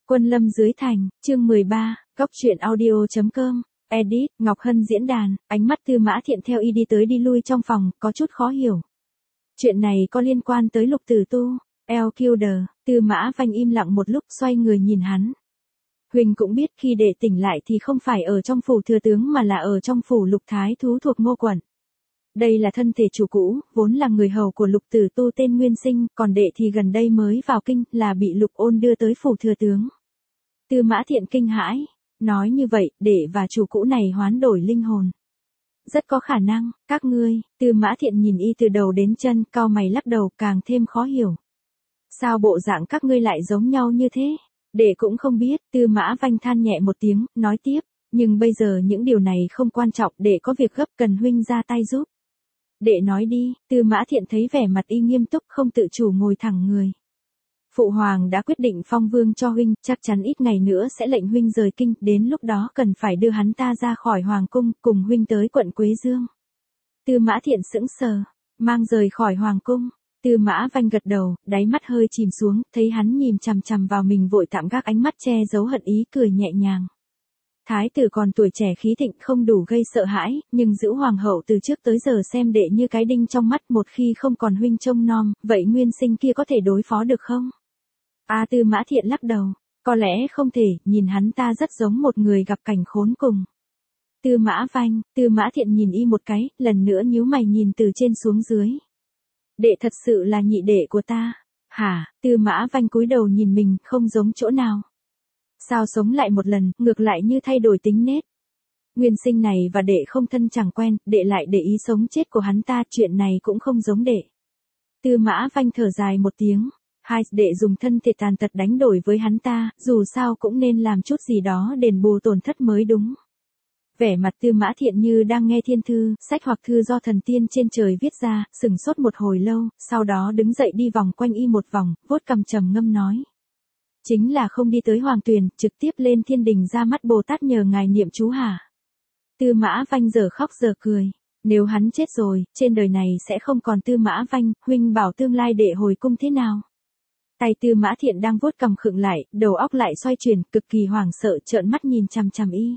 Quân lâm dưới thành, chương 13, góc truyện audio.com, edit, Ngọc Hân diễn đàn, ánh mắt Tư Mã Thiện theo y đi tới đi lui trong phòng, có chút khó hiểu. Chuyện này có liên quan tới Lục Tử Tu, Elkilder, Tư Mã Vanh im lặng một lúc xoay người nhìn hắn. Huỳnh cũng biết khi đệ tỉnh lại thì không phải ở trong phủ thừa tướng mà là ở trong phủ Lục Thái Thú thuộc Ngô quận. Đây là thân thể chủ cũ, vốn là người hầu của Lục Tử Tu tên Nguyên Sinh, còn đệ thì gần đây mới vào kinh, là bị Lục Ôn đưa tới phủ thừa tướng. Tư Mã Thiện kinh hãi, nói như vậy, đệ và chủ cũ này hoán đổi linh hồn. Rất có khả năng, các ngươi, Tư Mã Thiện nhìn y từ đầu đến chân, cau mày lắc đầu càng thêm khó hiểu. Sao bộ dạng các ngươi lại giống nhau như thế? Đệ cũng không biết, Tư Mã Vanh than nhẹ một tiếng, nói tiếp, nhưng bây giờ những điều này không quan trọng, đệ có việc gấp cần huynh ra tay giúp. Đệ nói đi, Tư Mã Thiện thấy vẻ mặt y nghiêm túc không tự chủ ngồi thẳng người. Phụ hoàng đã quyết định phong vương cho huynh, chắc chắn ít ngày nữa sẽ lệnh huynh rời kinh, đến lúc đó cần phải đưa hắn ta ra khỏi hoàng cung, cùng huynh tới quận Quế Dương. Tư Mã Thiện sững sờ, mang rời khỏi hoàng cung. Tư Mã Vanh gật đầu, đáy mắt hơi chìm xuống, thấy hắn nhìn chằm chằm vào mình vội tạm gác ánh mắt che giấu hận ý, cười nhẹ nhàng. Thái tử còn tuổi trẻ khí thịnh không đủ gây sợ hãi, nhưng giữ hoàng hậu từ trước tới giờ xem đệ như cái đinh trong mắt, một khi không còn huynh trông nom, vậy Nguyên Sinh kia có thể đối phó được không? Tư Mã Thiện lắc đầu, có lẽ không thể, nhìn hắn ta rất giống một người gặp cảnh khốn cùng. Tư Mã Thiện nhìn y một cái, lần nữa nhíu mày nhìn từ trên xuống dưới. Đệ thật sự là nhị đệ của ta. Hả? Tư Mã Vanh cúi đầu nhìn mình, không giống chỗ nào. Sao sống lại một lần, ngược lại như thay đổi tính nết. Nguyên Sinh này và đệ không thân chẳng quen, đệ lại để ý sống chết của hắn ta, chuyện này cũng không giống đệ. Tư Mã Vanh thở dài một tiếng. Hai, đệ dùng thân thể tàn tật đánh đổi với hắn ta, dù sao cũng nên làm chút gì đó đền bù tổn thất mới đúng. Vẻ mặt Tư Mã Thiện như đang nghe thiên thư, sách hoặc thư do thần tiên trên trời viết ra, sừng sốt một hồi lâu, sau đó đứng dậy đi vòng quanh y một vòng, vuốt cằm trầm ngâm nói. Chính là không đi tới Hoàng Tuyền, trực tiếp lên thiên đình ra mắt Bồ Tát nhờ ngài niệm chú hả? Tư Mã Vanh giờ khóc giờ cười. Nếu hắn chết rồi, trên đời này sẽ không còn Tư Mã Vanh, huynh bảo tương lai đệ hồi cung thế nào? Tay Tư Mã Thiện đang vuốt cằm khựng lại, đầu óc lại xoay chuyển, cực kỳ hoảng sợ trợn mắt nhìn chằm chằm y.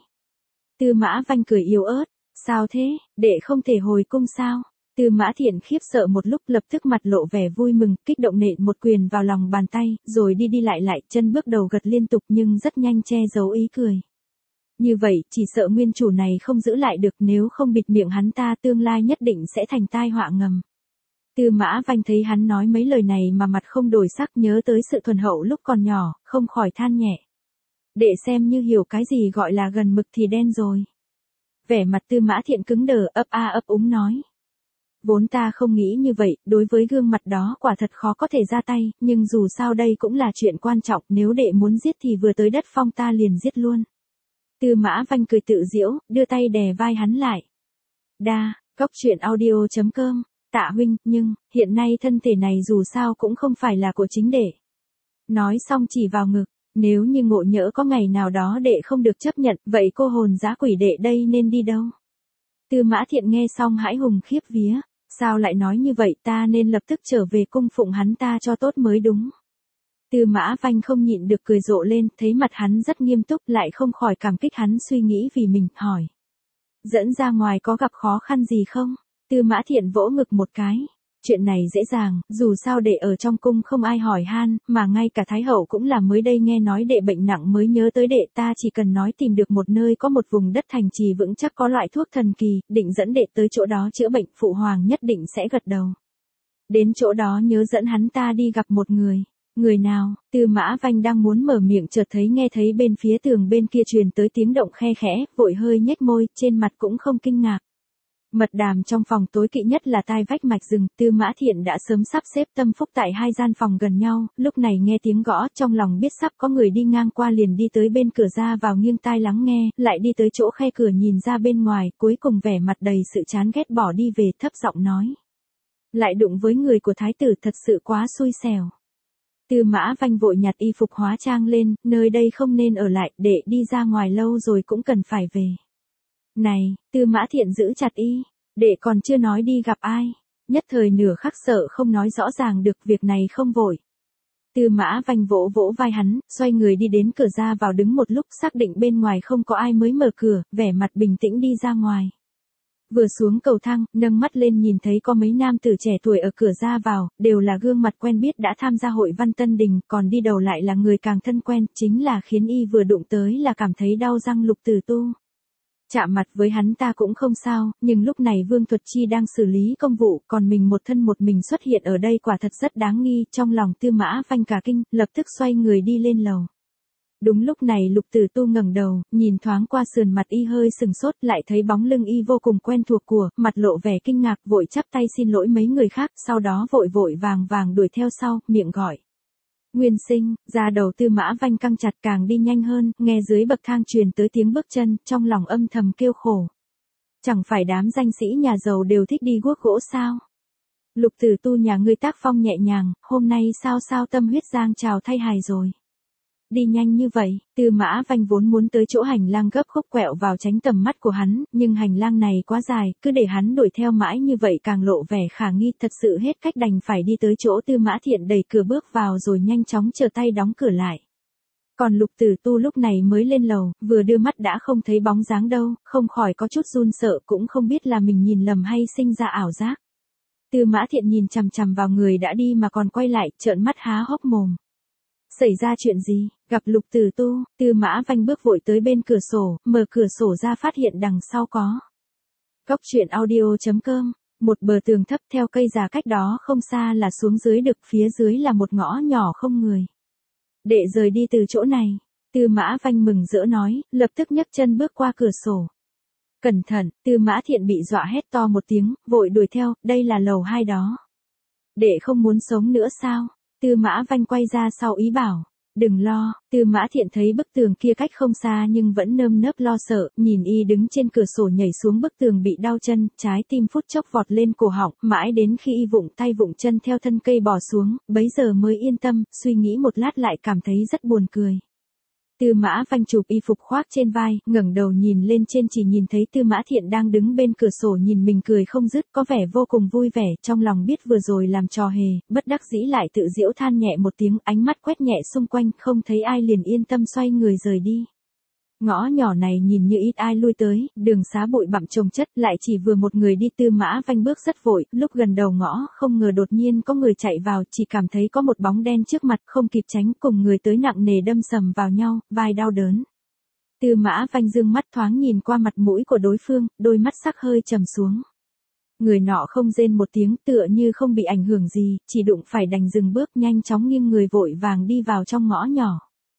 Tư Mã Vanh cười yếu ớt, sao thế, đệ không thể hồi cung sao? Tư Mã Thiện khiếp sợ một lúc lập tức mặt lộ vẻ vui mừng, kích động nện một quyền vào lòng bàn tay, rồi đi lại, chân bước đầu gật liên tục nhưng rất nhanh che giấu ý cười. Như vậy, chỉ sợ nguyên chủ này không giữ lại được, nếu không bịt miệng hắn ta tương lai nhất định sẽ thành tai họa ngầm. Tư Mã Vanh thấy hắn nói mấy lời này mà mặt không đổi sắc, nhớ tới sự thuần hậu lúc còn nhỏ, không khỏi than nhẹ. Đệ xem như hiểu cái gì gọi là gần mực thì đen rồi. Vẻ mặt Tư Mã Thiện cứng đờ, ấp úng nói. Vốn ta không nghĩ như vậy, đối với gương mặt đó quả thật khó có thể ra tay, nhưng dù sao đây cũng là chuyện quan trọng, nếu đệ muốn giết thì vừa tới đất phong ta liền giết luôn. Tư Mã Vanh cười tự giễu, đưa tay đè vai hắn lại. Góc truyện audio.com, Tạ huynh, nhưng, hiện nay thân thể này dù sao cũng không phải là của chính đệ. Nói xong chỉ vào ngực, nếu như ngộ nhỡ có ngày nào đó đệ không được chấp nhận, vậy cô hồn dã quỷ đệ đây nên đi đâu? Tư Mã Thiện nghe xong hãi hùng khiếp vía, sao lại nói như vậy, ta nên lập tức trở về cung phụng hắn ta cho tốt mới đúng. Tư Mã Vanh không nhịn được cười rộ lên, thấy mặt hắn rất nghiêm túc lại không khỏi cảm kích hắn suy nghĩ vì mình, hỏi. Dẫn ra ngoài có gặp khó khăn gì không? Tư Mã Thiện vỗ ngực một cái. Chuyện này dễ dàng, dù sao đệ ở trong cung không ai hỏi han, mà ngay cả Thái Hậu cũng là mới đây nghe nói đệ bệnh nặng mới nhớ tới đệ, ta chỉ cần nói tìm được một nơi có một vùng đất thành trì vững chắc có loại thuốc thần kỳ, định dẫn đệ tới chỗ đó chữa bệnh, phụ hoàng nhất định sẽ gật đầu. Đến chỗ đó nhớ dẫn hắn ta đi gặp một người. Người nào? Tư Mã Vanh đang muốn mở miệng chợt nghe thấy bên phía tường bên kia truyền tới tiếng động khe khẽ, vội hơi nhếch môi, trên mặt cũng không kinh ngạc. Mật đàm trong phòng tối kỵ nhất là tai vách mạch rừng, Tư Mã Thiện đã sớm sắp xếp tâm phúc tại hai gian phòng gần nhau, lúc này nghe tiếng gõ, trong lòng biết sắp có người đi ngang qua liền đi tới bên cửa ra vào nghiêng tai lắng nghe, lại đi tới chỗ khe cửa nhìn ra bên ngoài, cuối cùng vẻ mặt đầy sự chán ghét bỏ đi về, thấp giọng nói. Lại đụng với người của thái tử, thật sự quá xui xẻo. Tư Mã Vanh vội nhặt y phục hóa trang lên, nơi đây không nên ở lại, để đi ra ngoài lâu rồi cũng cần phải về. Này, Tư Mã Thiện giữ chặt y, đệ còn chưa nói đi gặp ai, nhất thời nửa khắc sợ không nói rõ ràng được, việc này không vội. Tư Mã Vanh vỗ vỗ vai hắn, xoay người đi đến cửa ra vào đứng một lúc xác định bên ngoài không có ai mới mở cửa, vẻ mặt bình tĩnh đi ra ngoài. Vừa xuống cầu thang, nâng mắt lên nhìn thấy có mấy nam tử trẻ tuổi ở cửa ra vào, đều là gương mặt quen biết đã tham gia hội Văn Tân Đình, còn đi đầu lại là người càng thân quen, chính là khiến y vừa đụng tới là cảm thấy đau răng Lục Tử Tu. Chạm mặt với hắn ta cũng không sao, nhưng lúc này Vương Thuật Chi đang xử lý công vụ, còn mình một thân một mình xuất hiện ở đây quả thật rất đáng nghi, trong lòng Tư Mã Vanh cả kinh, lập tức xoay người đi lên lầu. Đúng lúc này Lục Tử Tu ngẩng đầu, nhìn thoáng qua sườn mặt y hơi sừng sốt, lại thấy bóng lưng y vô cùng quen thuộc của, mặt lộ vẻ kinh ngạc, vội chắp tay xin lỗi mấy người khác, sau đó vội vội vàng vàng đuổi theo sau, miệng gọi. Nguyên Sinh, ra đầu Tư Mã Vanh căng chặt càng đi nhanh hơn, nghe dưới bậc thang truyền tới tiếng bước chân, trong lòng âm thầm kêu khổ. Chẳng phải đám danh sĩ nhà giàu đều thích đi guốc gỗ sao? Lục Tử Tu nhà ngươi tác phong nhẹ nhàng, hôm nay sao tâm huyết giang trào thay hài rồi. Đi nhanh như vậy, Tư Mã Vanh vốn muốn tới chỗ hành lang gấp khúc quẹo vào tránh tầm mắt của hắn, nhưng hành lang này quá dài, cứ để hắn đuổi theo mãi như vậy càng lộ vẻ khả nghi, thật sự hết cách đành phải đi tới chỗ Tư Mã Thiện đẩy cửa bước vào rồi nhanh chóng trở tay đóng cửa lại. Còn Lục Tử Tu lúc này mới lên lầu, vừa đưa mắt đã không thấy bóng dáng đâu, không khỏi có chút run sợ, cũng không biết là mình nhìn lầm hay sinh ra ảo giác. Tư Mã Thiện nhìn chằm chằm vào người đã đi mà còn quay lại, trợn mắt há hốc mồm. Xảy ra chuyện gì? Gặp Lục Tử Tu, Tư Mã Vanh bước vội tới bên cửa sổ, mở cửa sổ ra phát hiện đằng sau có. Góc truyện audio.com, một bờ tường thấp theo cây già cách đó không xa là xuống dưới được, phía dưới là một ngõ nhỏ không người. Đệ rời đi từ chỗ này, Tư Mã Vanh mừng rỡ nói, lập tức nhấc chân bước qua cửa sổ. Cẩn thận, Tư Mã Thiện bị dọa hét to một tiếng, vội đuổi theo, đây là lầu 2 đó. Đệ không muốn sống nữa sao? Tư Mã Vanh quay ra sau ý bảo. Đừng lo, Tư Mã Thiện thấy bức tường kia cách không xa nhưng vẫn nơm nớp lo sợ, nhìn y đứng trên cửa sổ nhảy xuống bức tường bị đau chân, trái tim phút chốc vọt lên cổ họng, mãi đến khi y vụng tay vụng chân theo thân cây bò xuống, bấy giờ mới yên tâm, suy nghĩ một lát lại cảm thấy rất buồn cười. Tư Mã Vanh chụp y phục khoác trên vai, ngẩng đầu nhìn lên trên chỉ nhìn thấy Tư Mã Thiện đang đứng bên cửa sổ nhìn mình cười không dứt, có vẻ vô cùng vui vẻ, trong lòng biết vừa rồi làm trò hề, bất đắc dĩ lại tự giễu than nhẹ một tiếng, ánh mắt quét nhẹ xung quanh, không thấy ai liền yên tâm xoay người rời đi. Ngõ nhỏ này nhìn như ít ai lui tới, đường xá bụi bặm chồng chất, lại chỉ vừa một người đi. Tư Mã Vanh bước rất vội, lúc gần đầu ngõ, không ngờ đột nhiên có người chạy vào, chỉ cảm thấy có một bóng đen trước mặt, không kịp tránh, cùng người tới nặng nề đâm sầm vào nhau, vai đau đớn. Tư Mã Vanh dương mắt thoáng nhìn qua mặt mũi của đối phương, đôi mắt sắc hơi trầm xuống. Người nọ không rên một tiếng, tựa như không bị ảnh hưởng gì, chỉ đụng phải đành dừng bước, nhanh chóng nghiêng người vội vàng đi vào trong ngõ nhỏ.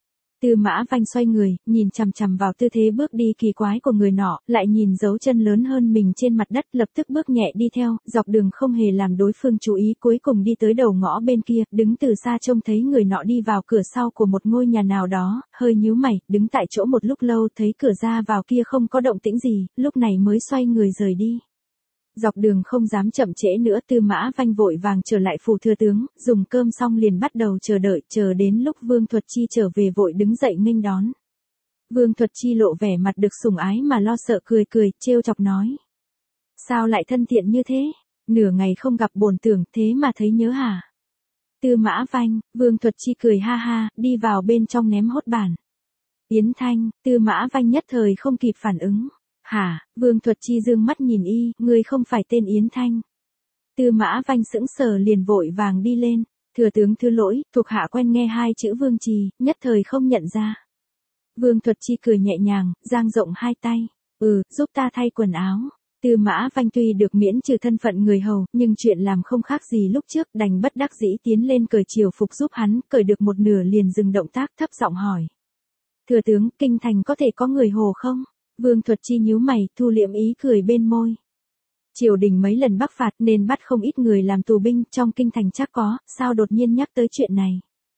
Tư Mã Vanh xoay người, nhìn chằm chằm vào tư thế bước đi kỳ quái của người nọ, lại nhìn dấu chân lớn hơn mình trên mặt đất, lập tức bước nhẹ đi theo, dọc đường không hề làm đối phương chú ý, cuối cùng đi tới đầu ngõ bên kia, đứng từ xa trông thấy người nọ đi vào cửa sau của một ngôi nhà nào đó, hơi nhíu mày, đứng tại chỗ một lúc lâu thấy cửa ra vào kia không có động tĩnh gì, lúc này mới xoay người rời đi. Dọc đường không dám chậm trễ nữa, Tư Mã Vanh vội vàng trở lại phủ thừa tướng, dùng cơm xong liền bắt đầu chờ đợi, chờ đến lúc Vương Thuật Chi trở về vội đứng dậy nghênh đón. Vương Thuật Chi lộ vẻ mặt được sủng ái mà lo sợ cười cười, trêu chọc nói. Sao lại thân thiện như thế? Nửa ngày không gặp bổn tưởng, thế mà thấy nhớ hả? Tư Mã Vanh, Vương Thuật Chi cười ha ha, đi vào bên trong ném hốt bản. Yến Thanh, Tư Mã Vanh nhất thời không kịp phản ứng. Hả? Vương Thuật Chi dương mắt nhìn y, ngươi không phải tên Yến Thanh. Tư Mã Vanh sững sờ liền vội vàng đi lên. Thừa tướng thứ lỗi, thuộc hạ quen nghe hai chữ Vương Trì, nhất thời không nhận ra. Vương Thuật Chi cười nhẹ nhàng, dang rộng hai tay. Giúp ta thay quần áo. Tư Mã Vanh tuy được miễn trừ thân phận người hầu, nhưng chuyện làm không khác gì lúc trước, đành bất đắc dĩ tiến lên cởi triều phục giúp hắn, cởi được một nửa liền dừng động tác, thấp giọng hỏi. Thừa tướng, kinh thành có thể có người hồ không? Vương Thuật Chi nhíu mày, thu liệm ý cười bên môi. Triều đình mấy lần bắc phạt nên bắt không ít người làm tù binh, trong kinh thành chắc có, sao đột nhiên nhắc tới chuyện này.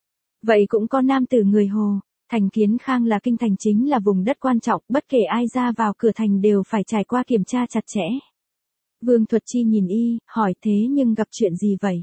Vậy cũng có nam tử người hồ, thành Kiến Khang là kinh thành chính là vùng đất quan trọng, bất kể ai ra vào cửa thành đều phải trải qua kiểm tra chặt chẽ. Vương Thuật Chi nhìn y, hỏi thế nhưng gặp chuyện gì vậy?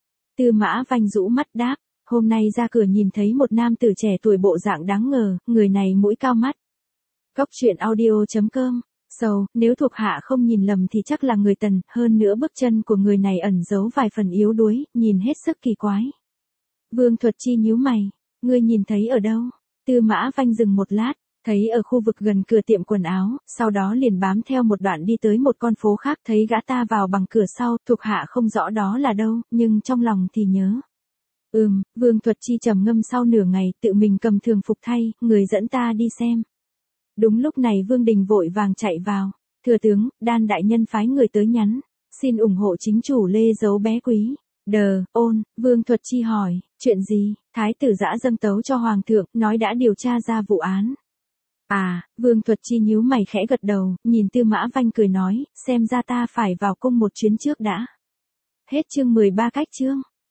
Tư Mã Vanh rũ mắt đáp, hôm nay ra cửa nhìn thấy một nam tử trẻ tuổi bộ dạng đáng ngờ, người này mũi cao mắt. Góc truyện audio.com, nếu thuộc hạ không nhìn lầm thì chắc là người Tần, hơn nữa bước chân của người này ẩn giấu vài phần yếu đuối, nhìn hết sức kỳ quái. Vương Thuật Chi nhíu mày, ngươi nhìn thấy ở đâu? Tư Mã Vanh dừng một lát, thấy ở khu vực gần cửa tiệm quần áo, sau đó liền bám theo một đoạn đi tới một con phố khác, thấy gã ta vào bằng cửa sau, thuộc hạ không rõ đó là đâu, nhưng trong lòng thì nhớ. Vương Thuật Chi trầm ngâm sau nửa ngày, tự mình cầm thường phục thay, người dẫn ta đi xem. Đúng lúc này Vương Đình vội vàng chạy vào, thừa tướng, Đan đại nhân phái người tới nhắn, xin ủng hộ chính chủ Lê Dấu bé quý. Vương Thuật Chi hỏi, chuyện gì? Thái tử dã dâng tấu cho hoàng thượng, nói đã điều tra ra vụ án. Vương Thuật Chi nhíu mày khẽ gật đầu, nhìn Tư Mã Vanh cười nói, xem ra ta phải vào cung một chuyến trước đã. Hết chương 13 cách chương.